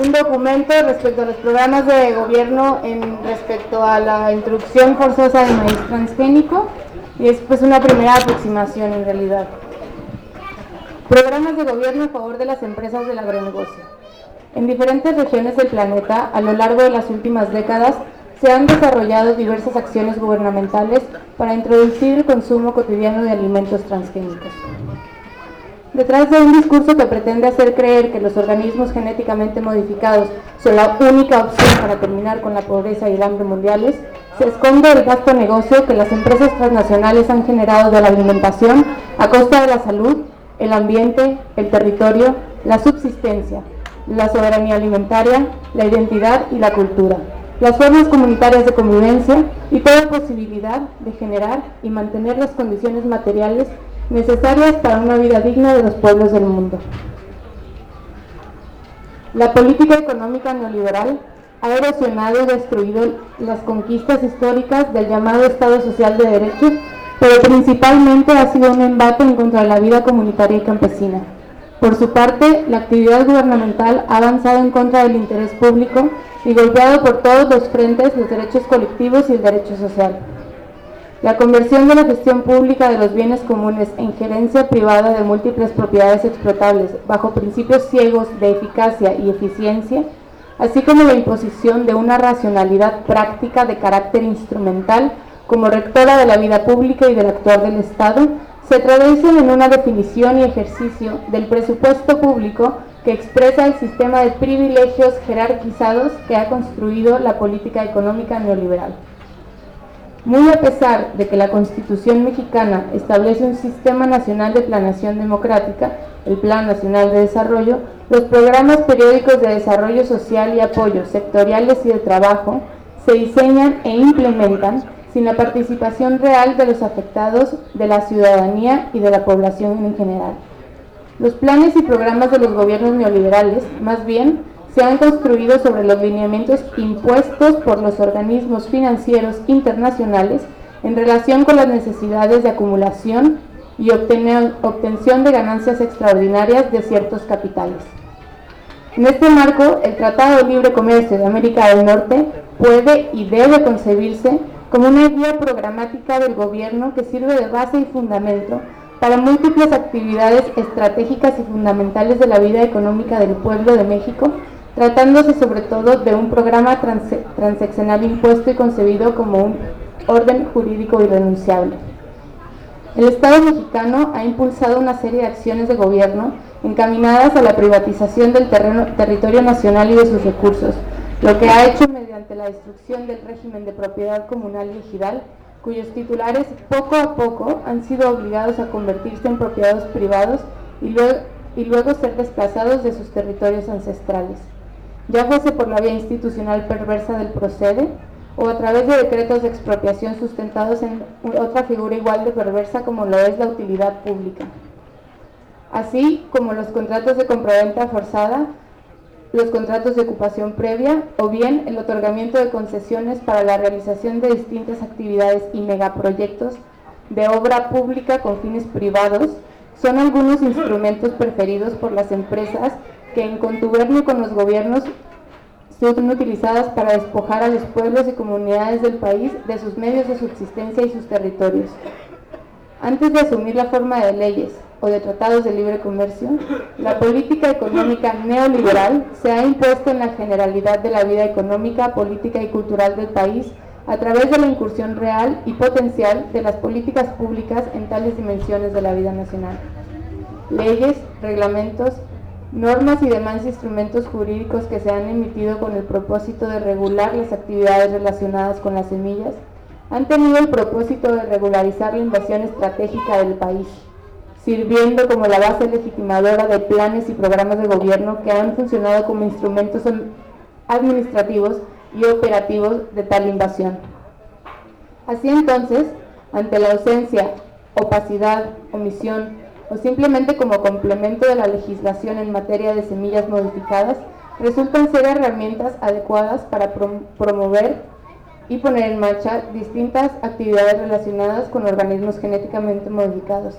un documento respecto a los programas de gobierno respecto a la introducción forzosa de maíz transgénico, y es pues una primera aproximación en realidad. Programas de gobierno a favor de las empresas del agronegocio. En diferentes regiones del planeta, a lo largo de las últimas décadas, se han desarrollado diversas acciones gubernamentales para introducir el consumo cotidiano de alimentos transgénicos. Detrás de un discurso que pretende hacer creer que los organismos genéticamente modificados son la única opción para terminar con la pobreza y el hambre mundiales, se esconde el vasto negocio que las empresas transnacionales han generado de la alimentación a costa de la salud, el ambiente, el territorio, la subsistencia, la soberanía alimentaria, la identidad y la cultura, las formas comunitarias de convivencia y toda posibilidad de generar y mantener las condiciones materiales necesarias para una vida digna de los pueblos del mundo. La política económica neoliberal ha erosionado y destruido las conquistas históricas del llamado Estado Social de Derecho, pero principalmente ha sido un embate en contra de la vida comunitaria y campesina. Por su parte, la actividad gubernamental ha avanzado en contra del interés público y golpeado por todos los frentes los derechos colectivos y el derecho social. La conversión de la gestión pública de los bienes comunes en gerencia privada de múltiples propiedades explotables bajo principios ciegos de eficacia y eficiencia, así como la imposición de una racionalidad práctica de carácter instrumental como rectora de la vida pública y del actuar del Estado, se traducen en una definición y ejercicio del presupuesto público que expresa el sistema de privilegios jerarquizados que ha construido la política económica neoliberal. Muy a pesar de que la Constitución mexicana establece un Sistema Nacional de Planeación Democrática, el Plan Nacional de Desarrollo, los programas periódicos de desarrollo social y apoyos sectoriales y de trabajo se diseñan e implementan sin la participación real de los afectados, de la ciudadanía y de la población en general. Los planes y programas de los gobiernos neoliberales, más bien, se han construido sobre los lineamientos impuestos por los organismos financieros internacionales en relación con las necesidades de acumulación y obtención de ganancias extraordinarias de ciertos capitales. En este marco, el Tratado de Libre Comercio de América del Norte puede y debe concebirse como una guía programática del gobierno que sirve de base y fundamento para múltiples actividades estratégicas y fundamentales de la vida económica del pueblo de México, tratándose sobre todo de un programa transeccional impuesto y concebido como un orden jurídico irrenunciable. El Estado mexicano ha impulsado una serie de acciones de gobierno encaminadas a la privatización del territorio nacional y de sus recursos, lo que ha hecho mediante la destrucción del régimen de propiedad comunal y ejidal, cuyos titulares poco a poco han sido obligados a convertirse en propiedades privados y luego ser desplazados de sus territorios ancestrales, ya fuese por la vía institucional perversa del procede o a través de decretos de expropiación sustentados en otra figura igual de perversa como lo es la utilidad pública, así como los contratos de compraventa forzada, los contratos de ocupación previa o bien el otorgamiento de concesiones para la realización de distintas actividades y megaproyectos de obra pública con fines privados son algunos instrumentos preferidos por las empresas que en contubernio con los gobiernos son utilizadas para despojar a los pueblos y comunidades del país de sus medios de subsistencia y sus territorios. Antes de asumir la forma de leyes o de tratados de libre comercio, la política económica neoliberal se ha impuesto en la generalidad de la vida económica, política y cultural del país a través de la incursión real y potencial de las políticas públicas en tales dimensiones de la vida nacional. Leyes, reglamentos, normas y demás instrumentos jurídicos que se han emitido con el propósito de regular las actividades relacionadas con las semillas han tenido el propósito de regularizar la inversión estratégica del país, sirviendo como la base legitimadora de planes y programas de gobierno que han funcionado como instrumentos administrativos y operativos de tal invasión. Así entonces, ante la ausencia, opacidad, omisión o simplemente como complemento de la legislación en materia de semillas modificadas, resultan ser herramientas adecuadas para promover y poner en marcha distintas actividades relacionadas con organismos genéticamente modificados,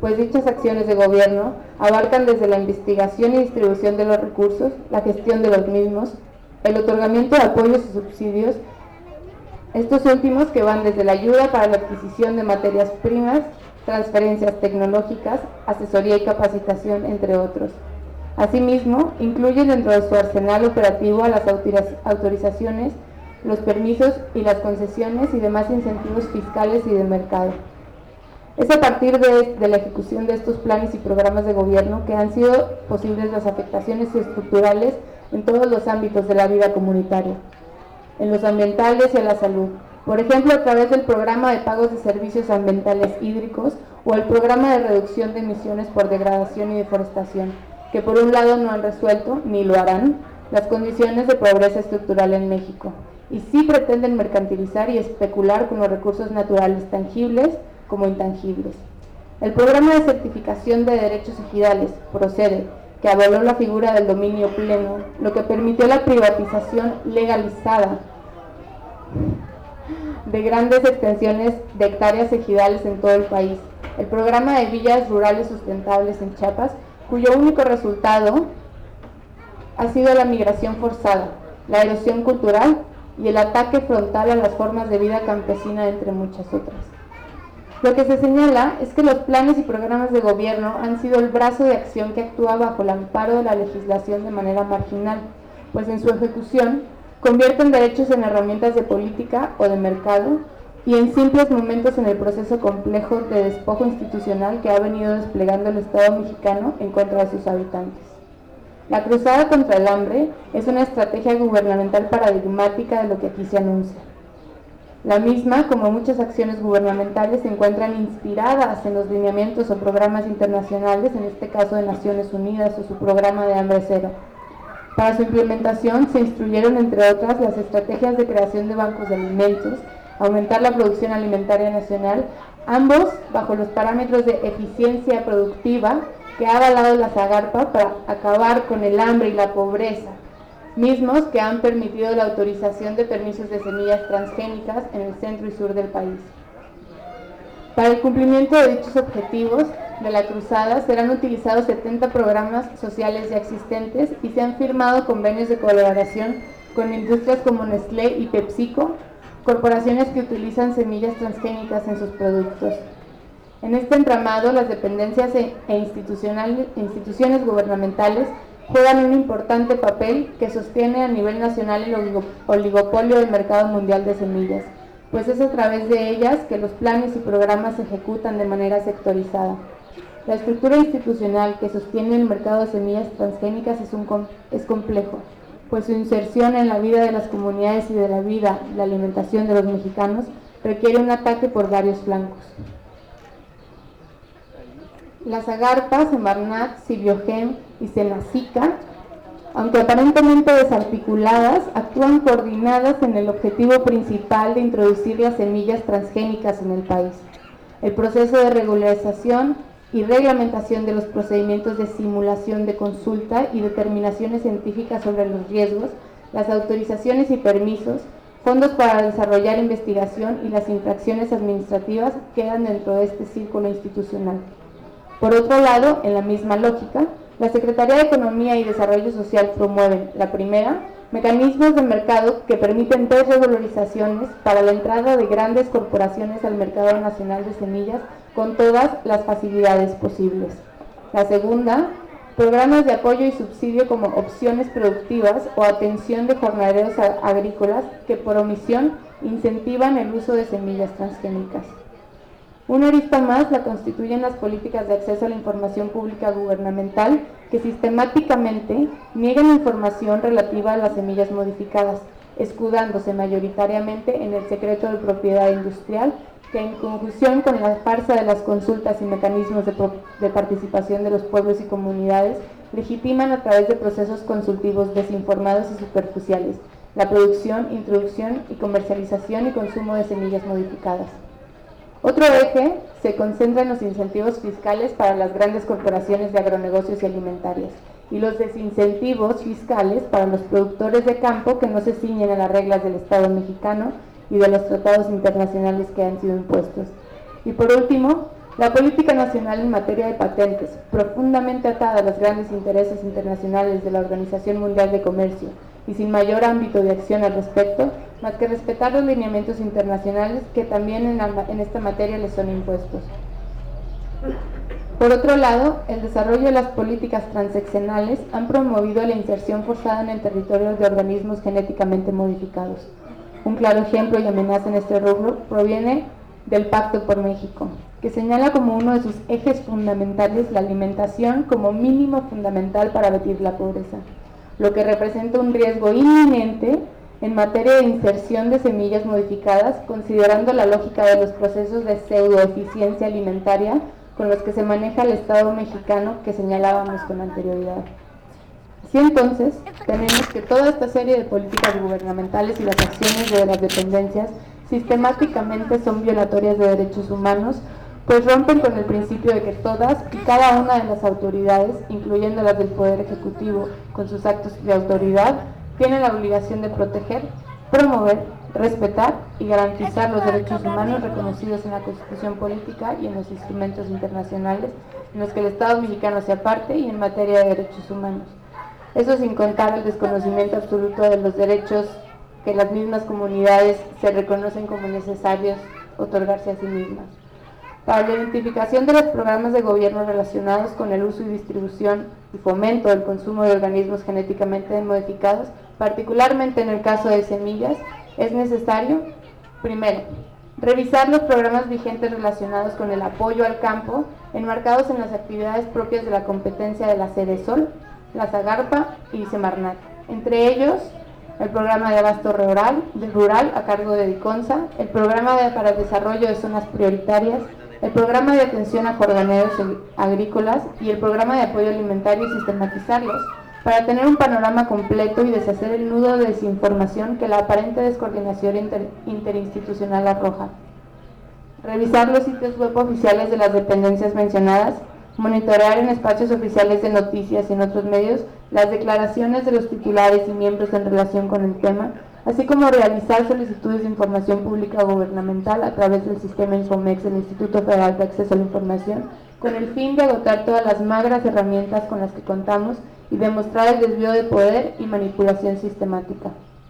pues dichas acciones de gobierno abarcan desde la investigación y distribución de los recursos, la gestión de los mismos, el otorgamiento de apoyos y subsidios, estos últimos que van desde la ayuda para la adquisición de materias primas, transferencias tecnológicas, asesoría y capacitación, entre otros. Asimismo, incluye dentro de su arsenal operativo a las autorizaciones, los permisos y las concesiones y demás incentivos fiscales y de mercado. Es a partir de la ejecución de estos planes y programas de gobierno que han sido posibles las afectaciones estructurales en todos los ámbitos de la vida comunitaria, en los ambientales y a la salud. Por ejemplo, a través del programa de pagos de servicios ambientales hídricos o el programa de reducción de emisiones por degradación y deforestación, que por un lado no han resuelto, ni lo harán, las condiciones de pobreza estructural en México, y sí pretenden mercantilizar y especular con los recursos naturales tangibles como intangibles. El programa de certificación de derechos ejidales, PROCEDE, que avaló la figura del dominio pleno, lo que permitió la privatización legalizada de grandes extensiones de hectáreas ejidales en todo el país. El programa de villas rurales sustentables en Chiapas, cuyo único resultado ha sido la migración forzada, la erosión cultural y el ataque frontal a las formas de vida campesina, entre muchas otras. Lo que se señala es que los planes y programas de gobierno han sido el brazo de acción que actúa bajo el amparo de la legislación de manera marginal, pues en su ejecución convierten derechos en herramientas de política o de mercado y en simples momentos en el proceso complejo de despojo institucional que ha venido desplegando el Estado mexicano en contra de sus habitantes. La cruzada contra el hambre es una estrategia gubernamental paradigmática de lo que aquí se anuncia. La misma, como muchas acciones gubernamentales, se encuentran inspiradas en los lineamientos o programas internacionales, en este caso de Naciones Unidas o su programa de hambre cero. Para su implementación se instruyeron, entre otras, las estrategias de creación de bancos de alimentos, aumentar la producción alimentaria nacional, ambos bajo los parámetros de eficiencia productiva que ha avalado la Zagarpa para acabar con el hambre y la pobreza, mismos que han permitido la autorización de permisos de semillas transgénicas en el centro y sur del país. Para el cumplimiento de dichos objetivos de la cruzada serán utilizados 70 programas sociales ya existentes y se han firmado convenios de colaboración con industrias como Nestlé y PepsiCo, corporaciones que utilizan semillas transgénicas en sus productos. En este entramado, las dependencias e instituciones gubernamentales juegan un importante papel que sostiene a nivel nacional el oligopolio del mercado mundial de semillas, pues es a través de ellas que los planes y programas se ejecutan de manera sectorizada. La estructura institucional que sostiene el mercado de semillas transgénicas es complejo, pues su inserción en la vida de las comunidades y de la alimentación de los mexicanos requiere un ataque por varios flancos. Las Zagarpa, Semarnat, Sibiogen y Senacica, aunque aparentemente desarticuladas, actúan coordinadas en el objetivo principal de introducir las semillas transgénicas en el país. El proceso de regularización y reglamentación de los procedimientos de simulación de consulta y determinaciones científicas sobre los riesgos, las autorizaciones y permisos, fondos para desarrollar investigación y las infracciones administrativas quedan dentro de este círculo institucional. Por otro lado, en la misma lógica, la Secretaría de Economía y Desarrollo Social promueven, la primera, mecanismos de mercado que permiten desregularizaciones para la entrada de grandes corporaciones al mercado nacional de semillas con todas las facilidades posibles. La segunda, programas de apoyo y subsidio como opciones productivas o atención de jornaleros agrícolas que por omisión incentivan el uso de semillas transgénicas. Una arista más la constituyen las políticas de acceso a la información pública gubernamental que sistemáticamente niegan información relativa a las semillas modificadas, escudándose mayoritariamente en el secreto de propiedad industrial que en conjunción con la farsa de las consultas y mecanismos de participación de los pueblos y comunidades legitiman a través de procesos consultivos desinformados y superficiales la producción, introducción y comercialización y consumo de semillas modificadas. Otro eje se concentra en los incentivos fiscales para las grandes corporaciones de agronegocios y alimentarias y los desincentivos fiscales para los productores de campo que no se ciñen a las reglas del Estado mexicano y de los tratados internacionales que han sido impuestos. Y por último, La política nacional en materia de patentes, profundamente atada a los grandes intereses internacionales de la Organización Mundial de Comercio y sin mayor ámbito de acción al respecto, más que respetar los lineamientos internacionales que también en esta materia les son impuestos. Por otro lado, el desarrollo de las políticas transeccionales han promovido la inserción forzada en el territorio de organismos genéticamente modificados. Un claro ejemplo y amenaza en este rubro proviene del Pacto por México, que señala como uno de sus ejes fundamentales la alimentación como mínimo fundamental para abatir la pobreza, lo que representa un riesgo inminente en materia de inserción de semillas modificadas, considerando la lógica de los procesos de pseudoeficiencia alimentaria con los que se maneja el Estado mexicano que señalábamos con anterioridad. Así entonces, tenemos que toda esta serie de políticas gubernamentales y las acciones de las dependencias sistemáticamente son violatorias de derechos humanos, pues rompen con el principio de que todas y cada una de las autoridades, incluyendo las del Poder Ejecutivo, con sus actos de autoridad, tienen la obligación de proteger, promover, respetar y garantizar los derechos humanos reconocidos en la Constitución Política y en los instrumentos internacionales en los que el Estado mexicano sea parte y en materia de derechos humanos. Eso sin contar el desconocimiento absoluto de los derechos que las mismas comunidades se reconocen como necesarios otorgarse a sí mismas. Para la identificación de los programas de gobierno relacionados con el uso y distribución y fomento del consumo de organismos genéticamente modificados, particularmente en el caso de semillas, es necesario, primero, revisar los programas vigentes relacionados con el apoyo al campo, enmarcados en las actividades propias de la competencia de la Sedesol, la Zagarpa y Semarnat. Entre ellos, el programa de abasto rural a cargo de DICONSA, el programa para el desarrollo de zonas prioritarias, el programa de atención a jornaleros agrícolas y el programa de apoyo alimentario y sistematizarlos, para tener un panorama completo y deshacer el nudo de desinformación que la aparente descoordinación interinstitucional arroja. Revisar los sitios web oficiales de las dependencias mencionadas, monitorear en espacios oficiales de noticias y en otros medios las declaraciones de los titulares y miembros en relación con el tema, así como realizar solicitudes de información pública gubernamental a través del sistema Infomex del Instituto Federal de Acceso a la Información, con el fin de agotar todas las magras herramientas con las que contamos y demostrar el desvío de poder y manipulación sistemática.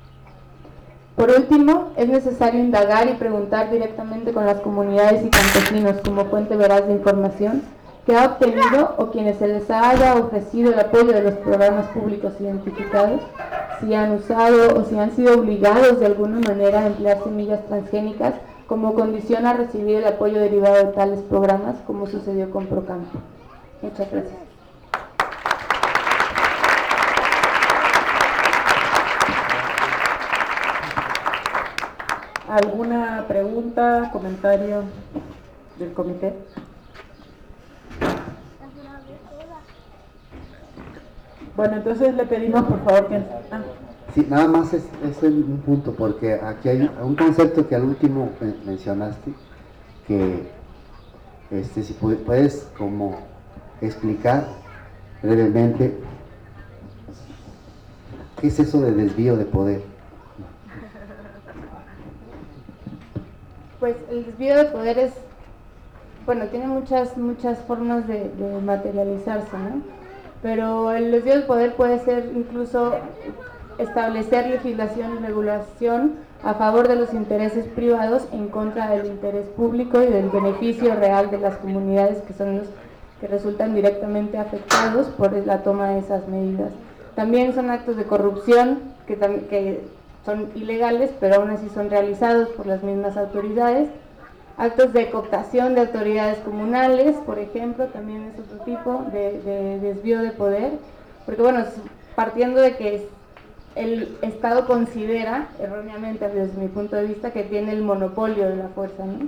Por último, es necesario indagar y preguntar directamente con las comunidades y campesinos como fuente veraz de información que ha obtenido o quienes se les haya ofrecido el apoyo de los programas públicos identificados, si han usado o si han sido obligados de alguna manera a emplear semillas transgénicas como condición a recibir el apoyo derivado de tales programas, como sucedió con Procampo. Muchas gracias. ¿Alguna pregunta, comentario del comité? Bueno, entonces le pedimos por favor que... Sí, nada más es un punto, porque aquí hay un concepto que al último mencionaste, que si puedes como explicar brevemente qué es eso de desvío de poder. Pues el desvío de poder es, bueno, tiene muchas formas de materializarse, ¿no? Pero el desvío de poder puede ser incluso establecer legislación y regulación a favor de los intereses privados en contra del interés público y del beneficio real de las comunidades que son los que resultan directamente afectados por la toma de esas medidas. También son actos de corrupción que son ilegales, pero aún así son realizados por las mismas autoridades. Actos de cooptación de autoridades comunales, por ejemplo, también es otro tipo de desvío de poder, porque bueno, partiendo de que el Estado considera, erróneamente desde mi punto de vista, que tiene el monopolio de la fuerza, ¿no?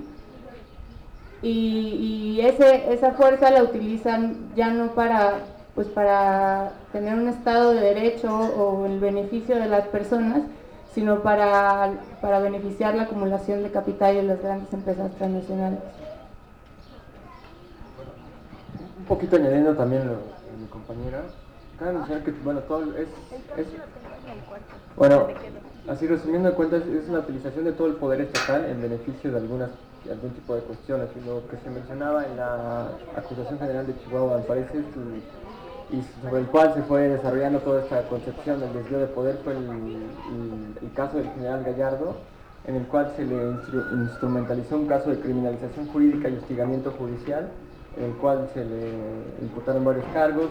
Y esa fuerza la utilizan ya no para tener un Estado de derecho o el beneficio de las personas, sino para beneficiar la acumulación de capital de las grandes empresas transnacionales. Un poquito añadiendo también lo de mi compañera, cabe mencionar que bueno, todo bueno, así resumiendo de cuentas, es una utilización de todo el poder estatal en beneficio de algunas algún tipo de cuestiones. Y lo que se mencionaba en la acusación general de Chihuahua, al parecer, y sobre el cual se fue desarrollando toda esta concepción del desvío de poder, fue el caso del general Gallardo, en el cual se le instrumentalizó un caso de criminalización jurídica y hostigamiento judicial, en el cual se le imputaron varios cargos,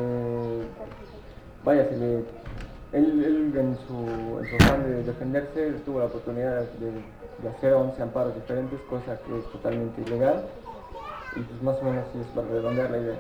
él en su afán de defenderse tuvo la oportunidad de hacer 11 amparos diferentes, cosa que es totalmente ilegal, y pues más o menos así es para redondear la idea.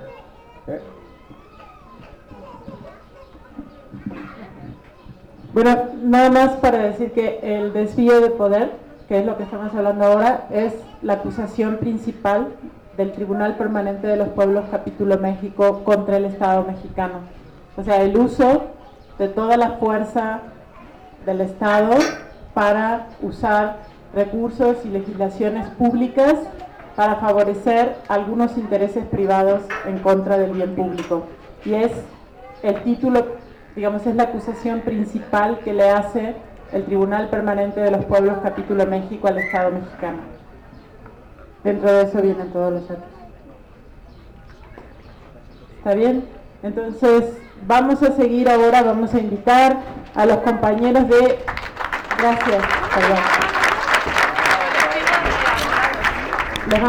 Bueno, nada más para decir que el desvío de poder, que es lo que estamos hablando ahora, es la acusación principal del Tribunal Permanente de los Pueblos Capítulo México contra el Estado mexicano. O sea, el uso de toda la fuerza del Estado para usar recursos y legislaciones públicas para favorecer algunos intereses privados en contra del bien público. Y es el título, digamos, es la acusación principal que le hace el Tribunal Permanente de los Pueblos Capítulo México al Estado mexicano. Dentro de eso vienen todos los hechos. ¿Está bien? Entonces, vamos a seguir ahora, vamos a invitar a los compañeros de... Gracias. Perdón.